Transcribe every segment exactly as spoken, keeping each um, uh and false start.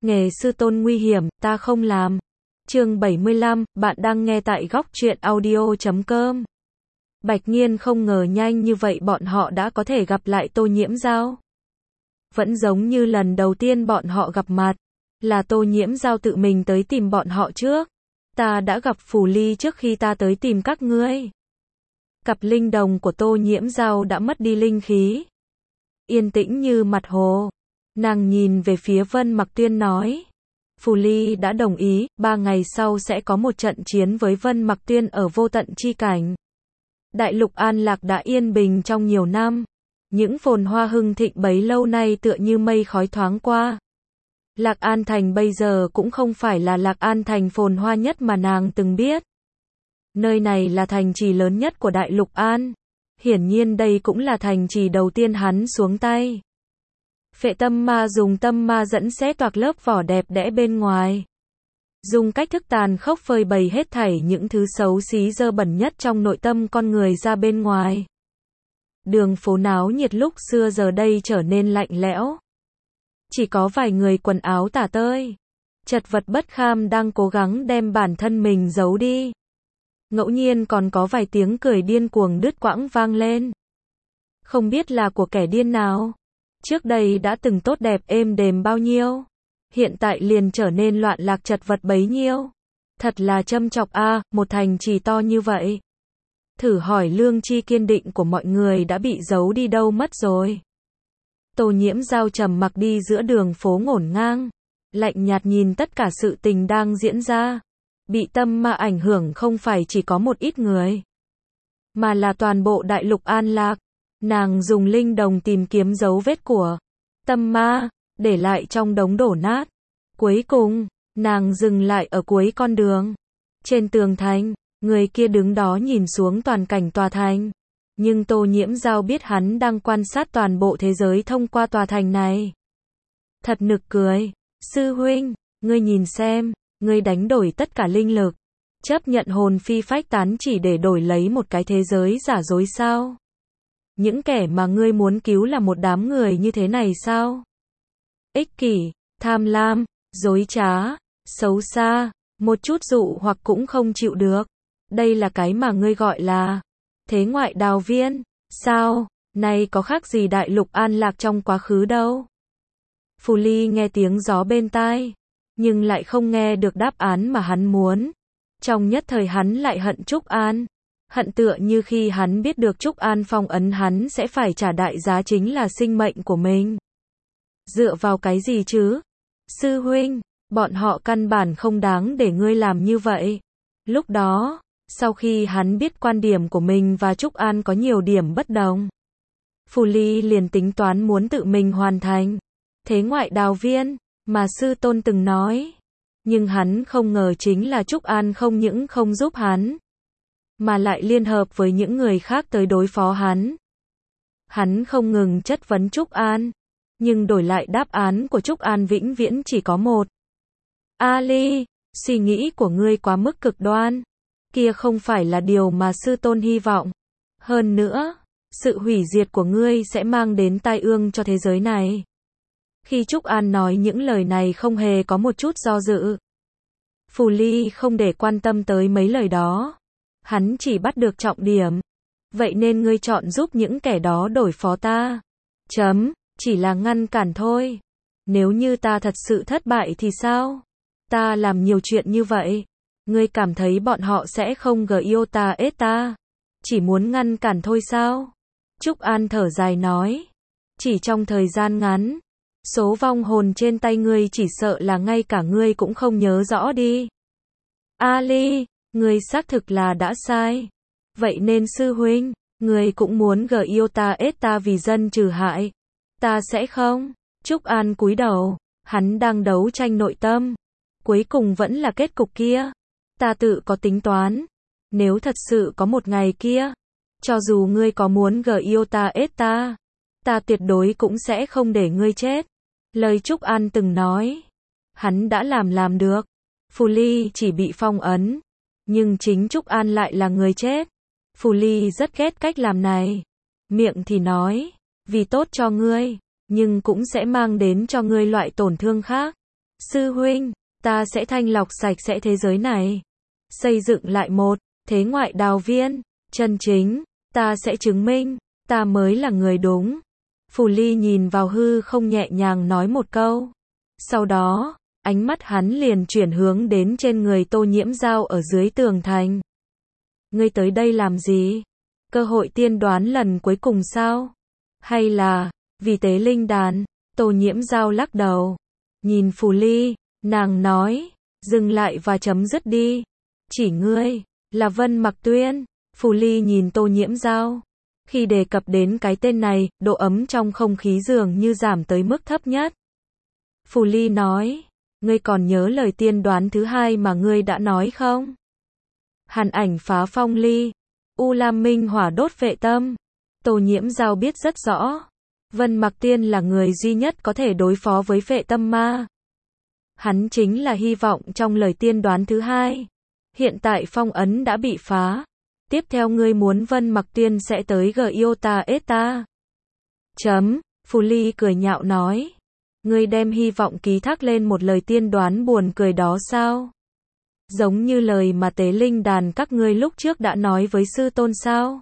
Nghề sư tôn nguy hiểm, ta không làm. Chương bảy mươi lăm, bạn đang nghe tại góc truyện audio chấm com. Bạch Nghiên không ngờ nhanh như vậy bọn họ đã có thể gặp lại Tô Nhiễm Giao. Vẫn giống như lần đầu tiên bọn họ gặp mặt, là Tô Nhiễm Giao tự mình tới tìm bọn họ trước. Ta đã gặp Phù Ly trước khi ta tới tìm các ngươi. Cặp linh đồng của Tô Nhiễm Giao đã mất đi linh khí. Yên tĩnh như mặt hồ. Nàng nhìn về phía Vân Mặc Tuyên nói. Phù Ly đã đồng ý, ba ngày sau sẽ có một trận chiến với Vân Mặc Tuyên ở vô tận chi cảnh. Đại lục An Lạc đã yên bình trong nhiều năm. Những phồn hoa hưng thịnh bấy lâu nay tựa như mây khói thoáng qua. Lạc An Thành bây giờ cũng không phải là Lạc An Thành phồn hoa nhất mà nàng từng biết. Nơi này là thành trì lớn nhất của Đại lục An. Hiển nhiên đây cũng là thành trì đầu tiên hắn xuống tay. Phệ tâm ma dùng tâm ma dẫn xé toạc lớp vỏ đẹp đẽ bên ngoài. Dùng cách thức tàn khốc phơi bày hết thảy những thứ xấu xí dơ bẩn nhất trong nội tâm con người ra bên ngoài. Đường phố náo nhiệt lúc xưa giờ đây trở nên lạnh lẽo. Chỉ có vài người quần áo tả tơi, chật vật bất kham đang cố gắng đem bản thân mình giấu đi. Ngẫu nhiên còn có vài tiếng cười điên cuồng đứt quãng vang lên. Không biết là của kẻ điên nào. Trước đây đã từng tốt đẹp êm đềm bao nhiêu, hiện tại liền trở nên loạn lạc chật vật bấy nhiêu. Thật là châm chọc a, à, một thành trì to như vậy. Thử hỏi lương tri kiên định của mọi người đã bị giấu đi đâu mất rồi. Tô Nhiễm Giao trầm mặc đi giữa đường phố ngổn ngang, lạnh nhạt nhìn tất cả sự tình đang diễn ra. Bị tâm ma ảnh hưởng không phải chỉ có một ít người, mà là toàn bộ đại lục An Lạc. Nàng dùng linh đồng tìm kiếm dấu vết của tâm ma, để lại trong đống đổ nát. Cuối cùng, nàng dừng lại ở cuối con đường. Trên tường thành, người kia đứng đó nhìn xuống toàn cảnh tòa thành. Nhưng Tô Nhiễm Giao biết hắn đang quan sát toàn bộ thế giới thông qua tòa thành này. Thật nực cười. Sư huynh, ngươi nhìn xem, ngươi đánh đổi tất cả linh lực, chấp nhận hồn phi phách tán chỉ để đổi lấy một cái thế giới giả dối sao? Những kẻ mà ngươi muốn cứu là một đám người như thế này sao? Ích kỷ, tham lam, dối trá, xấu xa, một chút dụ hoặc cũng không chịu được. Đây là cái mà ngươi gọi là thế ngoại đào viên, sao? Này có khác gì đại lục An Lạc trong quá khứ đâu. Phù Ly nghe tiếng gió bên tai, nhưng lại không nghe được đáp án mà hắn muốn. Trong nhất thời hắn lại hận Trúc An. Hận tựa như khi hắn biết được Trúc An phong ấn hắn sẽ phải trả đại giá chính là sinh mệnh của mình. Dựa vào cái gì chứ? Sư huynh, bọn họ căn bản không đáng để ngươi làm như vậy. Lúc đó, sau khi hắn biết quan điểm của mình và Trúc An có nhiều điểm bất đồng, Phù Ly liền tính toán muốn tự mình hoàn thành thế ngoại đào viên mà sư tôn từng nói. Nhưng hắn không ngờ chính là Trúc An không những không giúp hắn, mà lại liên hợp với những người khác tới đối phó hắn. Hắn không ngừng chất vấn Trúc An, nhưng đổi lại đáp án của Trúc An vĩnh viễn chỉ có một. Ali, suy nghĩ của ngươi quá mức cực đoan. Kia không phải là điều mà sư tôn hy vọng. Hơn nữa, sự hủy diệt của ngươi sẽ mang đến tai ương cho thế giới này. Khi Trúc An nói những lời này không hề có một chút do dự. Phù Ly không để quan tâm tới mấy lời đó. Hắn chỉ bắt được trọng điểm. Vậy nên ngươi chọn giúp những kẻ đó đổi phó ta. Chấm, chỉ là ngăn cản thôi. Nếu như ta thật sự thất bại thì sao? Ta làm nhiều chuyện như vậy. Ngươi cảm thấy bọn họ sẽ không gờ yêu ta ết ta? Chỉ muốn ngăn cản thôi sao? Trúc An thở dài nói. Chỉ trong thời gian ngắn, số vong hồn trên tay ngươi chỉ sợ là ngay cả ngươi cũng không nhớ rõ đi. Ali, ngươi xác thực là đã sai. Vậy nên sư huynh, ngươi cũng muốn gờ yêu ta ết ta vì dân trừ hại. Ta sẽ không. Trúc An cúi đầu, hắn đang đấu tranh nội tâm. Cuối cùng vẫn là kết cục kia. Ta tự có tính toán. Nếu thật sự có một ngày kia, cho dù ngươi có muốn gờ yêu ta ết ta, ta tuyệt đối cũng sẽ không để ngươi chết. Lời Trúc An từng nói, hắn đã làm làm được. Phù Ly chỉ bị phong ấn, nhưng chính Trúc An lại là người chết. Phù Ly rất ghét cách làm này. Miệng thì nói, vì tốt cho ngươi, nhưng cũng sẽ mang đến cho ngươi loại tổn thương khác. Sư huynh, ta sẽ thanh lọc sạch sẽ thế giới này. Xây dựng lại một thế ngoại đào viên, chân chính, ta sẽ chứng minh, ta mới là người đúng. Phù Ly nhìn vào hư không nhẹ nhàng nói một câu. Sau đó, ánh mắt hắn liền chuyển hướng đến trên người Tô Nhiễm Dao ở dưới tường thành. Ngươi tới đây làm gì? Cơ hội tiên đoán lần cuối cùng sao? Hay là, vì tế linh đàn? Tô Nhiễm Dao lắc đầu. Nhìn Phù Ly, nàng nói, dừng lại và chấm dứt đi. Chỉ ngươi, là Vân Mặc Tuyên. Phù Ly nhìn Tô Nhiễm Dao. Khi đề cập đến cái tên này, độ ấm trong không khí dường như giảm tới mức thấp nhất. Phù Ly nói, ngươi còn nhớ lời tiên đoán thứ hai mà ngươi đã nói không? Hàn ảnh phá phong ly, U Lam Minh hỏa đốt phệ tâm. Tô Nhiễm Dao biết rất rõ, Vân Mặc Tiên là người duy nhất có thể đối phó với phệ tâm ma. Hắn chính là hy vọng trong lời tiên đoán thứ hai. Hiện tại phong ấn đã bị phá. Tiếp theo ngươi muốn Vân Mặc Tiên sẽ tới Giota Eta. Chấm, Phù Ly cười nhạo nói. Ngươi đem hy vọng ký thác lên một lời tiên đoán buồn cười đó sao? Giống như lời mà tế linh đàn các ngươi lúc trước đã nói với sư tôn sao?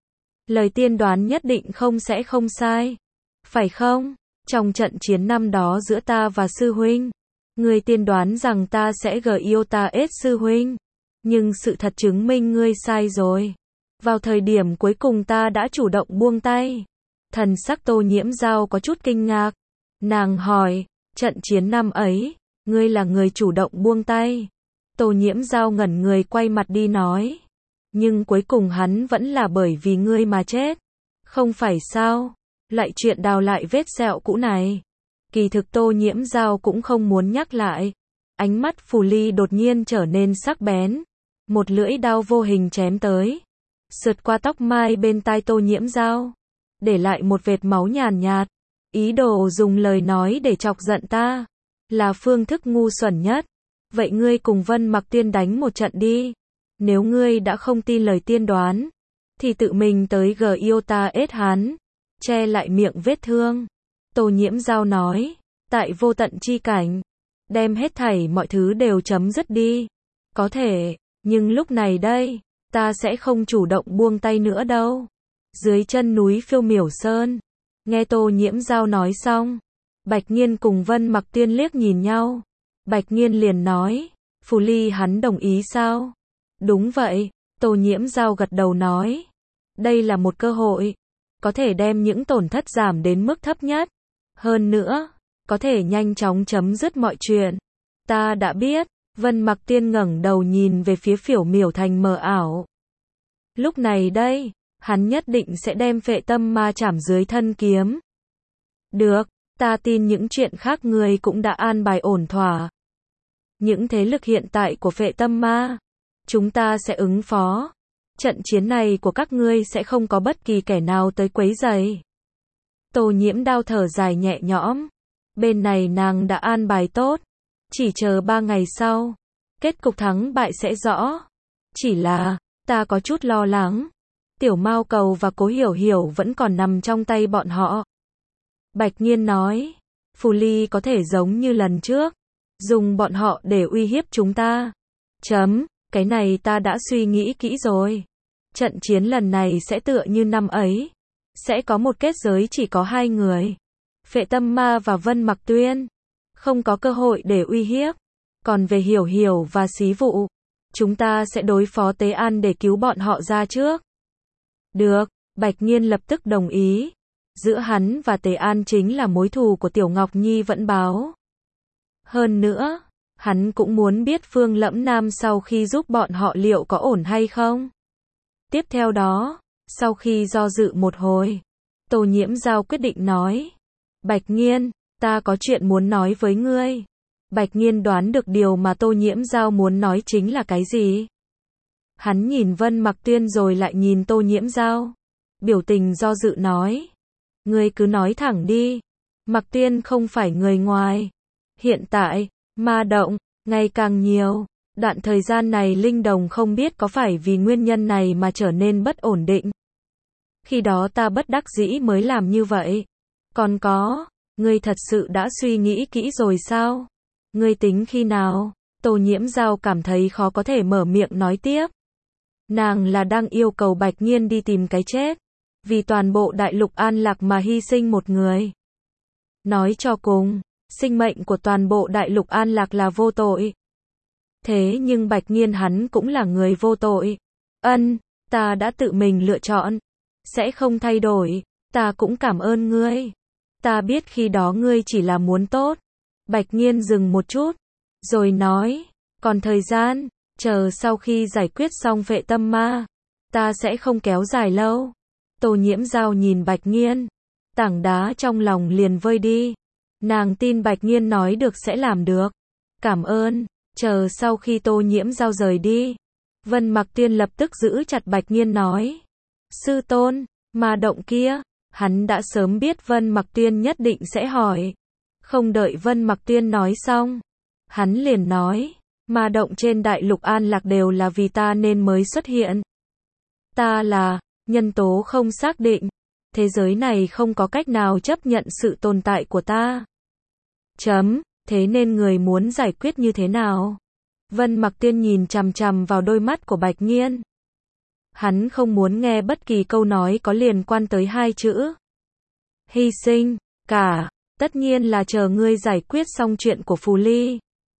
Lời tiên đoán nhất định không sẽ không sai. Phải không? Trong trận chiến năm đó giữa ta và sư huynh, ngươi tiên đoán rằng ta sẽ Giota S sư huynh. Nhưng sự thật chứng minh ngươi sai rồi. Vào thời điểm cuối cùng ta đã chủ động buông tay. Thần sắc Tô Nhiễm Dao có chút kinh ngạc. Nàng hỏi, trận chiến năm ấy, ngươi là người chủ động buông tay. Tô Nhiễm Dao ngẩn người quay mặt đi nói. Nhưng cuối cùng hắn vẫn là bởi vì ngươi mà chết. Không phải sao? Lại chuyện đào lại vết sẹo cũ này. Kỳ thực Tô Nhiễm Dao cũng không muốn nhắc lại. Ánh mắt Phù Ly đột nhiên trở nên sắc bén. Một lưỡi đao vô hình chém tới. Sượt qua tóc mai bên tai Tô Nhiễm Dao. Để lại một vệt máu nhàn nhạt. Ý đồ dùng lời nói để chọc giận ta. Là phương thức ngu xuẩn nhất. Vậy ngươi cùng Vân Mặc Tiên đánh một trận đi. Nếu ngươi đã không tin lời tiên đoán, thì tự mình tới Giota S hắn. Che lại miệng vết thương. Tô Nhiễm Dao nói. Tại vô tận chi cảnh. Đem hết thảy mọi thứ đều chấm dứt đi. Có thể. Nhưng lúc này đây, ta sẽ không chủ động buông tay nữa đâu. Dưới chân núi Phiêu Miểu Sơn. Nghe Tô Nhiễm Dao nói xong. Bạch Nhiên cùng Vân Mặc Tiên liếc nhìn nhau. Bạch Nhiên liền nói. Phù Ly hắn đồng ý sao? Đúng vậy. Tô Nhiễm Dao gật đầu nói. Đây là một cơ hội. Có thể đem những tổn thất giảm đến mức thấp nhất. Hơn nữa, có thể nhanh chóng chấm dứt mọi chuyện. Ta đã biết. Vân Mặc Tiên ngẩng đầu nhìn về phía Phiểu Miểu Thành mờ ảo. Lúc này đây, hắn nhất định sẽ đem phệ tâm ma chảm dưới thân kiếm. Được, ta tin những chuyện khác ngươi cũng đã an bài ổn thỏa. Những thế lực hiện tại của phệ tâm ma, chúng ta sẽ ứng phó. Trận chiến này của các ngươi sẽ không có bất kỳ kẻ nào tới quấy rầy. Tô Nhiễm Đao thở dài nhẹ nhõm. Bên này nàng đã an bài tốt. Chỉ chờ ba ngày sau, kết cục thắng bại sẽ rõ. Chỉ là, ta có chút lo lắng. Tiểu Mao Cầu và Cố Hiểu Hiểu vẫn còn nằm trong tay bọn họ. Bạch Nhiên nói, Phù Ly có thể giống như lần trước, dùng bọn họ để uy hiếp chúng ta. Chấm, cái này ta đã suy nghĩ kỹ rồi. Trận chiến lần này sẽ tựa như năm ấy. Sẽ có một kết giới chỉ có hai người. Phệ Tâm Ma và Vân Mặc Tuyên. Không có cơ hội để uy hiếp. Còn về Hiểu Hiểu và Xí Vụ, chúng ta sẽ đối phó Tế An để cứu bọn họ ra trước. Được, Bạch Nhiên lập tức đồng ý. Giữa hắn và Tế An chính là mối thù của Tiểu Ngọc Nhi vẫn báo. Hơn nữa, hắn cũng muốn biết Phương Lẫm Nam sau khi giúp bọn họ liệu có ổn hay không. Tiếp theo đó, sau khi do dự một hồi, Tô Nhiễm Dao quyết định nói. Bạch Nhiên, ta có chuyện muốn nói với ngươi. Bạch Nhiên đoán được điều mà Tô Nhiễm Dao muốn nói chính là cái gì. Hắn nhìn Vân Mặc Tuyên rồi lại nhìn Tô Nhiễm Dao. Biểu tình do dự nói. Ngươi cứ nói thẳng đi. Mặc Tuyên không phải người ngoài. Hiện tại, ma động, ngày càng nhiều. Đoạn thời gian này Linh Đồng không biết có phải vì nguyên nhân này mà trở nên bất ổn định. Khi đó ta bất đắc dĩ mới làm như vậy. Còn có, ngươi thật sự đã suy nghĩ kỹ rồi sao? Ngươi tính khi nào? Tô Nhiễm Giao cảm thấy khó có thể mở miệng nói tiếp. Nàng là đang yêu cầu Bạch Nhiên đi tìm cái chết. Vì toàn bộ đại lục An Lạc mà hy sinh một người. Nói cho cùng, sinh mệnh của toàn bộ đại lục An Lạc là vô tội. Thế nhưng Bạch Nhiên hắn cũng là người vô tội. Ân, ta đã tự mình lựa chọn. Sẽ không thay đổi. Ta cũng cảm ơn ngươi. Ta biết khi đó ngươi chỉ là muốn tốt. Bạch Nhiên dừng một chút. Rồi nói, còn thời gian, chờ sau khi giải quyết xong Phệ Tâm Ma. Ta sẽ không kéo dài lâu. Tô Nhiễm Giao nhìn Bạch Nhiên. Tảng đá trong lòng liền vơi đi. Nàng tin Bạch Nhiên nói được sẽ làm được. Cảm ơn. Chờ sau khi Tô Nhiễm Giao rời đi. Vân Mặc Tiên lập tức giữ chặt Bạch Nhiên nói. Sư tôn, ma động kia. Hắn đã sớm biết Vân Mặc Tiên nhất định sẽ hỏi. Không đợi Vân Mặc Tiên nói xong. Hắn liền nói. Ma động trên đại lục An Lạc đều là vì ta nên mới xuất hiện. Ta là nhân tố không xác định. Thế giới này không có cách nào chấp nhận sự tồn tại của ta. Chấm, thế nên người muốn giải quyết như thế nào? Vân Mặc Tiên nhìn chằm chằm vào đôi mắt của Bạch Nhiên. Hắn không muốn nghe bất kỳ câu nói có liên quan tới hai chữ. Hy sinh, cả, tất nhiên là chờ ngươi giải quyết xong chuyện của Phù Ly.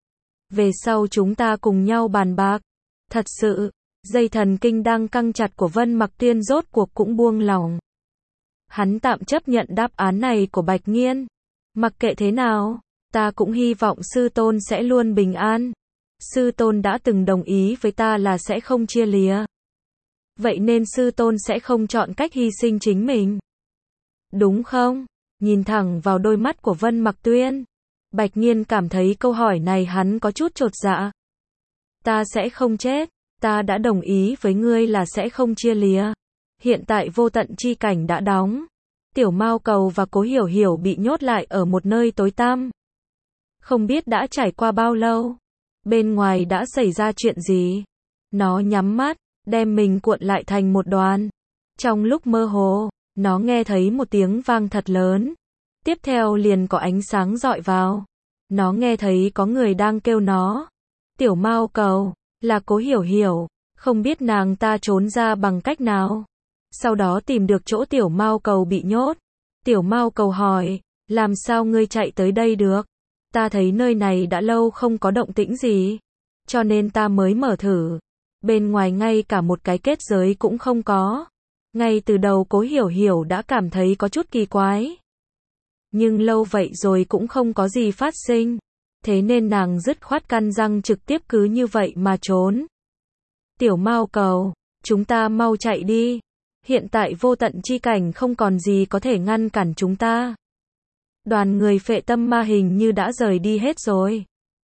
Về sau chúng ta cùng nhau bàn bạc. Thật sự, dây thần kinh đang căng chặt của Vân Mặc Tiên rốt cuộc cũng buông lỏng. Hắn tạm chấp nhận đáp án này của Bạch Nhiên. Mặc kệ thế nào, ta cũng hy vọng sư tôn sẽ luôn bình an. Sư tôn đã từng đồng ý với ta là sẽ không chia lìa. Vậy nên sư tôn sẽ không chọn cách hy sinh chính mình. Đúng không? Nhìn thẳng vào đôi mắt của Vân Mặc Tuyên. Bạch Nhiên cảm thấy câu hỏi này hắn có chút chột dạ. Ta sẽ không chết. Ta đã đồng ý với ngươi là sẽ không chia lìa. Hiện tại vô tận chi cảnh đã đóng. Tiểu Mao Cầu và Cố Hiểu Hiểu bị nhốt lại ở một nơi tối tăm. Không biết đã trải qua bao lâu. Bên ngoài đã xảy ra chuyện gì. Nó nhắm mắt, đem mình cuộn lại thành một đoàn. Trong lúc mơ hồ, nó nghe thấy một tiếng vang thật lớn. Tiếp theo liền có ánh sáng rọi vào. Nó nghe thấy có người đang kêu nó. Tiểu Mao Cầu, là Cố Hiểu Hiểu. Không biết nàng ta trốn ra bằng cách nào. Sau đó tìm được chỗ Tiểu Mao Cầu bị nhốt. Tiểu Mao Cầu hỏi, làm sao ngươi chạy tới đây được? Ta thấy nơi này đã lâu không có động tĩnh gì. Cho nên ta mới mở thử. Bên ngoài ngay cả một cái kết giới cũng không có. Ngay từ đầu Cố Hiểu Hiểu đã cảm thấy có chút kỳ quái. Nhưng lâu vậy rồi cũng không có gì phát sinh. Thế nên nàng dứt khoát căn răng trực tiếp cứ như vậy mà trốn. Tiểu Mao Cầu, chúng ta mau chạy đi. Hiện tại vô tận chi cảnh không còn gì có thể ngăn cản chúng ta. Đoàn người Phệ Tâm Ma hình như đã rời đi hết rồi.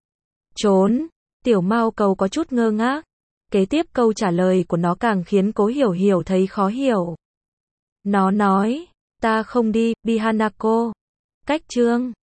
Trốn. Tiểu Mao Cầu có chút ngơ ngác. Kế tiếp câu trả lời của nó càng khiến Cố Hiểu Hiểu thấy khó hiểu. Nó nói, ta không đi, Bihanako. Cách chương